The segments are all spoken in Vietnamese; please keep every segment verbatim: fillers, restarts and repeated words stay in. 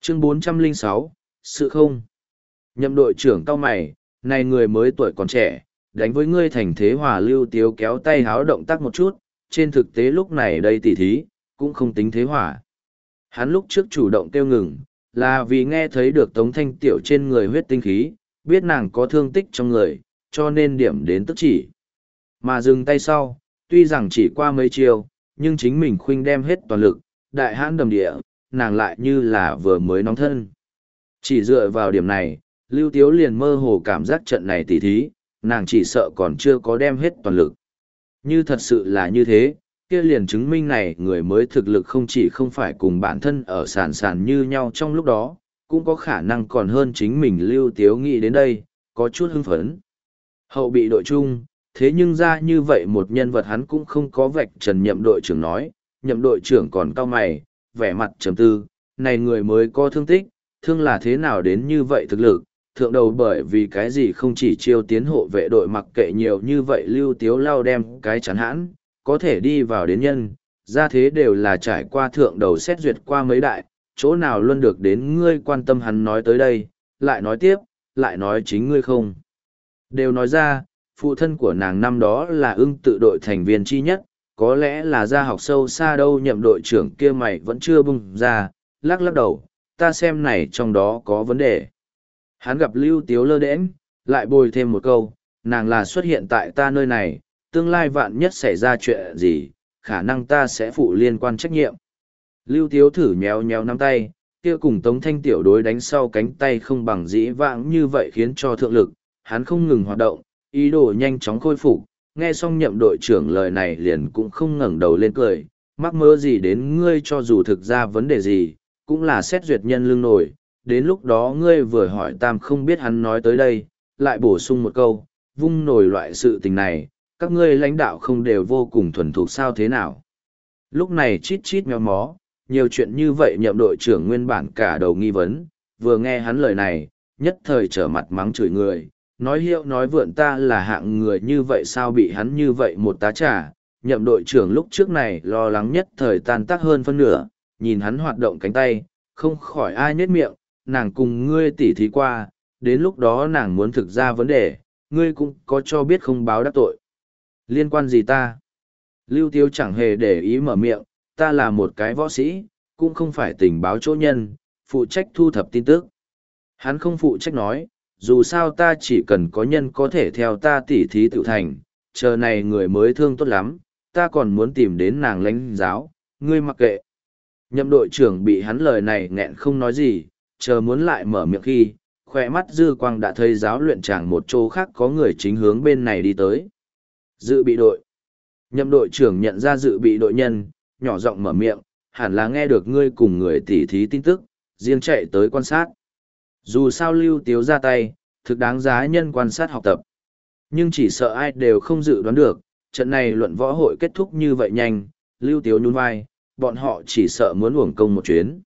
Chương bốn trăm lẻ sáu, sự không. Nhậm đội trưởng cao mày, này người mới tuổi còn trẻ, đánh với ngươi thành thế hòa lưu tiếu kéo tay háo động tác một chút, trên thực tế lúc này đây tỉ thí, cũng không tính thế hòa. Hắn lúc trước chủ động kêu ngừng, là vì nghe thấy được Tống Thanh Tiểu trên người huyết tinh khí, biết nàng có thương tích trong người, cho nên điểm đến tức chỉ. Mà dừng tay sau, tuy rằng chỉ qua mấy chiều, nhưng chính mình khuynh đem hết toàn lực, đại hãn đầm địa, nàng lại như là vừa mới nóng thân. Chỉ dựa vào điểm này, Lưu Tiếu liền mơ hồ cảm giác trận này tỉ thí, nàng chỉ sợ còn chưa có đem hết toàn lực. Như thật sự là như thế, kia liền chứng minh này người mới thực lực không chỉ không phải cùng bản thân ở sàn sàn như nhau trong lúc đó, cũng có khả năng còn hơn chính mình. Lưu Tiếu nghĩ đến đây, có chút hưng phấn. Hậu bị đội chung, thế nhưng ra như vậy một nhân vật hắn cũng không có vạch trần. Nhậm đội trưởng nói, nhậm đội trưởng còn cao mày, vẻ mặt trầm tư, này người mới có thương tích, thương là thế nào đến như vậy thực lực, thượng đầu bởi vì cái gì không chỉ chiêu tiến hộ vệ đội mặc kệ nhiều như vậy. Lưu Tiếu lao đem cái chắn hãn, có thể đi vào đến nhân, ra thế đều là trải qua thượng đầu xét duyệt qua mấy đại, chỗ nào luôn được đến ngươi quan tâm. Hắn nói tới đây, lại nói tiếp, lại nói chính ngươi không. Đều nói ra, phụ thân của nàng năm đó là ưng tự đội thành viên chi nhất, có lẽ là ra học sâu xa đâu. Nhậm đội trưởng kia mày vẫn chưa bung ra, lắc lắc đầu, ta xem này trong đó có vấn đề. Hắn gặp Lưu Tiếu lơ đễnh, lại bồi thêm một câu, nàng là xuất hiện tại ta nơi này, tương lai vạn nhất xảy ra chuyện gì, khả năng ta sẽ phụ liên quan trách nhiệm. Lưu Tiếu thử nhéo nhéo nắm tay, kia cùng Tống Thanh Tiểu đối đánh sau cánh tay không bằng dĩ vãng như vậy khiến cho thượng lực, hắn không ngừng hoạt động, ý đồ nhanh chóng khôi phục. Nghe xong nhậm đội trưởng lời này liền cũng không ngẩng đầu lên cười, mắc mơ gì đến ngươi, cho dù thực ra vấn đề gì, cũng là xét duyệt nhân lương nổi, đến lúc đó ngươi vừa hỏi tam không biết. Hắn nói tới đây, lại bổ sung một câu, vung nổi loại sự tình này, các ngươi lãnh đạo không đều vô cùng thuần thục sao thế nào. Lúc này chít chít méo mó, nhiều chuyện như vậy. Nhậm đội trưởng nguyên bản cả đầu nghi vấn, vừa nghe hắn lời này, nhất thời trở mặt mắng chửi người, nói hiệu nói vượn, ta là hạng người như vậy sao bị hắn như vậy một tá trà. Nhậm đội trưởng lúc trước này lo lắng nhất thời tan tác hơn phân nửa, nhìn hắn hoạt động cánh tay, không khỏi ai nhếch miệng, nàng cùng ngươi tỉ thí qua, đến lúc đó nàng muốn thực ra vấn đề, ngươi cũng có cho biết không báo đắc tội. Liên quan gì ta? Lưu Tiếu chẳng hề để ý mở miệng, ta là một cái võ sĩ, cũng không phải tình báo chỗ nhân, phụ trách thu thập tin tức. Hắn không phụ trách nói, dù sao ta chỉ cần có nhân có thể theo ta tỉ thí tự thành, chờ này người mới thương tốt lắm, ta còn muốn tìm đến nàng lãnh giáo, ngươi mặc kệ. Nhậm đội trưởng bị hắn lời này nghẹn không nói gì, chờ muốn lại mở miệng khi, khỏe mắt dư quang đã thấy giáo luyện chàng một chỗ khác có người chính hướng bên này đi tới. Dự bị đội. Nhậm đội trưởng nhận ra dự bị đội nhân, nhỏ giọng mở miệng, hẳn là nghe được ngươi cùng người tỉ thí tin tức, riêng chạy tới quan sát. Dù sao Lưu Tiếu ra tay, thực đáng giá nhân quan sát học tập. Nhưng chỉ sợ ai đều không dự đoán được, trận này luận võ hội kết thúc như vậy nhanh. Lưu Tiếu nhún vai, bọn họ chỉ sợ muốn uổng công một chuyến.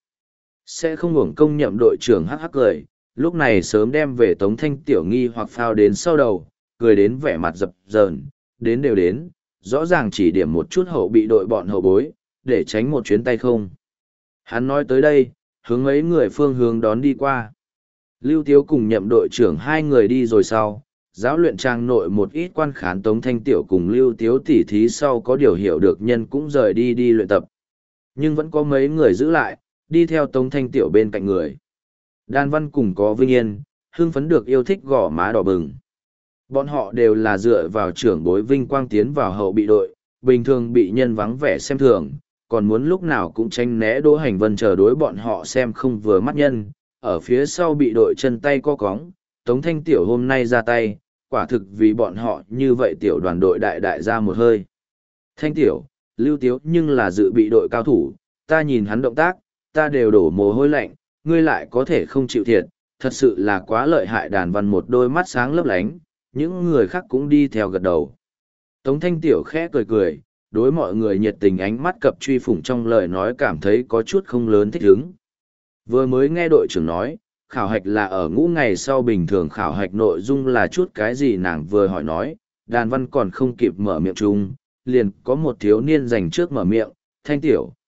Sẽ không uổng công. Nhậm đội trưởng hắc hắc cười, lúc này sớm đem về Tống Thanh Tiểu nghi hoặc phao đến sau đầu, cười đến vẻ mặt dập dờn, đến đều đến, rõ ràng chỉ điểm một chút hậu bị đội bọn hậu bối, để tránh một chuyến tay không. Hắn nói tới đây, hướng mấy người phương hướng đón đi qua. Lưu Tiếu cùng nhậm đội trưởng hai người đi rồi sau, giáo luyện trang nội một ít quan khán Tống Thanh Tiểu cùng Lưu Tiếu tỉ thí sau có điều hiểu được nhân cũng rời đi đi luyện tập. Nhưng vẫn có mấy người giữ lại, đi theo Tống Thanh Tiểu bên cạnh người. Đan Văn cùng có Vinh Yên, hưng phấn được yêu thích gõ má đỏ bừng. Bọn họ đều là dựa vào trưởng bối vinh quang tiến vào hậu bị đội, bình thường bị nhân vắng vẻ xem thường, còn muốn lúc nào cũng tranh né Đỗ Hành Vân chờ đối bọn họ xem không vừa mắt nhân. Ở phía sau bị đội chân tay co cóng, Tống Thanh Tiểu hôm nay ra tay, quả thực vì bọn họ như vậy tiểu đoàn đội đại đại ra một hơi. Thanh Tiểu, Lưu Tiếu nhưng là dự bị đội cao thủ, ta nhìn hắn động tác, ta đều đổ mồ hôi lạnh, ngươi lại có thể không chịu thiệt, thật sự là quá lợi hại. Đàn Văn một đôi mắt sáng lấp lánh, những người khác cũng đi theo gật đầu. Tống Thanh Tiểu khẽ cười cười, đối mọi người nhiệt tình ánh mắt cập truy phủng trong lời nói cảm thấy có chút không lớn thích hứng. Vừa mới nghe đội trưởng nói, khảo hạch là ở ngũ ngày sau, bình thường khảo hạch nội dung là chút cái gì nàng vừa hỏi nói, Đàn Văn còn không kịp mở miệng chung, liền có một thiếu niên dành trước mở miệng, Thanh Tiểu,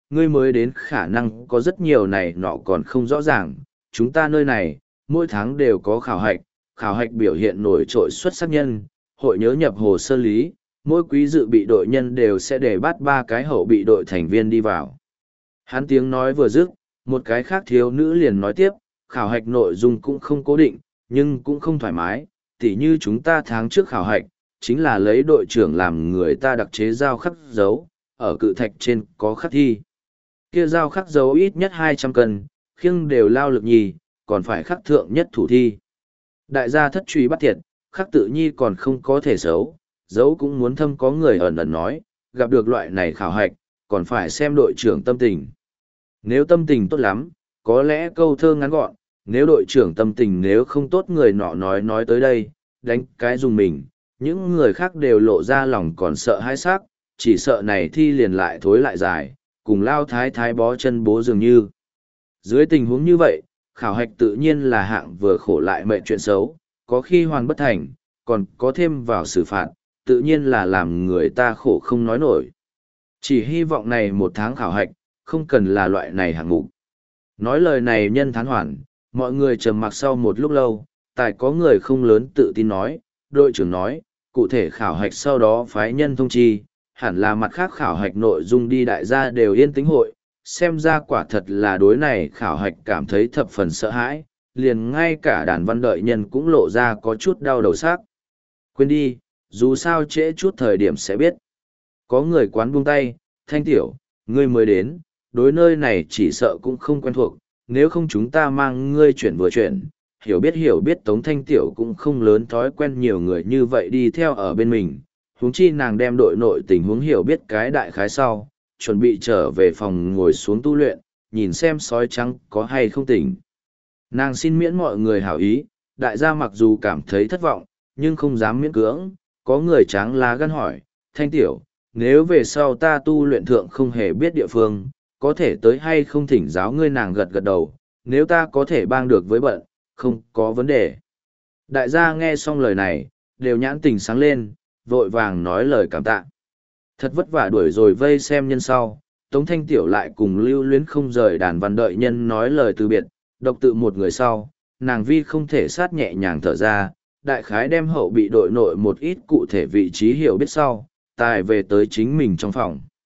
ngươi mới đến khả năng có rất nhiều này nọ còn không rõ ràng, chúng ta nơi này, mỗi tháng đều có khảo hạch, khảo hạch biểu hiện nổi trội xuất sắc nhân, hội nhớ nhập hồ sơ lý, mỗi quý dự bị đội nhân đều sẽ để bắt ba cái hậu bị đội thành viên đi vào. Hắn tiếng nói vừa dứt, một cái khác thiếu nữ liền nói tiếp, khảo hạch nội dung cũng không cố định, nhưng cũng không thoải mái, tỉ như chúng ta tháng trước khảo hạch, chính là lấy đội trưởng làm người ta đặc chế dao khắc dấu, ở cự thạch trên có khắc thi. Kia dao khắc dấu ít nhất hai trăm cân, khiêng đều lao lực nhì, còn phải khắc thượng nhất thủ thi. Đại gia thất truy bắt thiệt, khắc tự nhi còn không có thể xấu, dấu cũng muốn thâm có người ẩn ẩn nói, gặp được loại này khảo hạch, còn phải xem đội trưởng tâm tình. Nếu tâm tình tốt lắm, có lẽ câu thơ ngắn gọn, nếu đội trưởng tâm tình nếu không tốt người nọ nói nói tới đây, đánh cái dùng mình, những người khác đều lộ ra lòng còn sợ hãi xác, chỉ sợ này thi liền lại thối lại dài, cùng lao thái thái bó chân bố dường như. Dưới tình huống như vậy, khảo hạch tự nhiên là hạng vừa khổ lại mệnh chuyện xấu, có khi hoàn bất thành, còn có thêm vào xử phạt, tự nhiên là làm người ta khổ không nói nổi. Chỉ hy vọng này một tháng khảo hạch, không cần là loại này hạng mục. Nói lời này nhân thán hoàn, mọi người trầm mặc sau một lúc lâu, tại có người không lớn tự tin nói, đội trưởng nói, cụ thể khảo hạch sau đó phái nhân thông chi, hẳn là mặt khác khảo hạch nội dung đi đại gia đều yên tĩnh hội, xem ra quả thật là đối này khảo hạch cảm thấy thập phần sợ hãi, liền ngay cả đàn văn đợi nhân cũng lộ ra có chút đau đầu xác. Quên đi, dù sao trễ chút thời điểm sẽ biết. Có người quán buông tay, Thanh tiểu, ngươi mới đến, đối nơi này chỉ sợ cũng không quen thuộc, nếu không chúng ta mang ngươi chuyển vừa chuyển, hiểu biết hiểu biết Tống Thanh tiểu cũng không lớn thói quen nhiều người như vậy đi theo ở bên mình, huống chi nàng đem đội nội tình huống hiểu biết cái đại khái sau, chuẩn bị trở về phòng ngồi xuống tu luyện, nhìn xem sói trắng có hay không tỉnh. Nàng xin miễn mọi người hảo ý, đại gia mặc dù cảm thấy thất vọng, nhưng không dám miễn cưỡng, có người tráng lá gan hỏi, Thanh tiểu, nếu về sau ta tu luyện thượng không hề biết địa phương, có thể tới hay không thỉnh giáo ngươi, nàng gật gật đầu, nếu ta có thể bang được với bận, không có vấn đề. Đại gia nghe xong lời này, đều nhãn tình sáng lên, vội vàng nói lời cảm tạ. Thật vất vả đuổi rồi vây xem nhân sau, Tống Thanh Tiểu lại cùng lưu luyến không rời đàn văn đợi nhân nói lời từ biệt, độc tự một người sau, nàng vi không thể sát nhẹ nhàng thở ra, đại khái đem hậu bị đội nội một ít cụ thể vị trí hiểu biết sau, tài về tới chính mình trong phòng.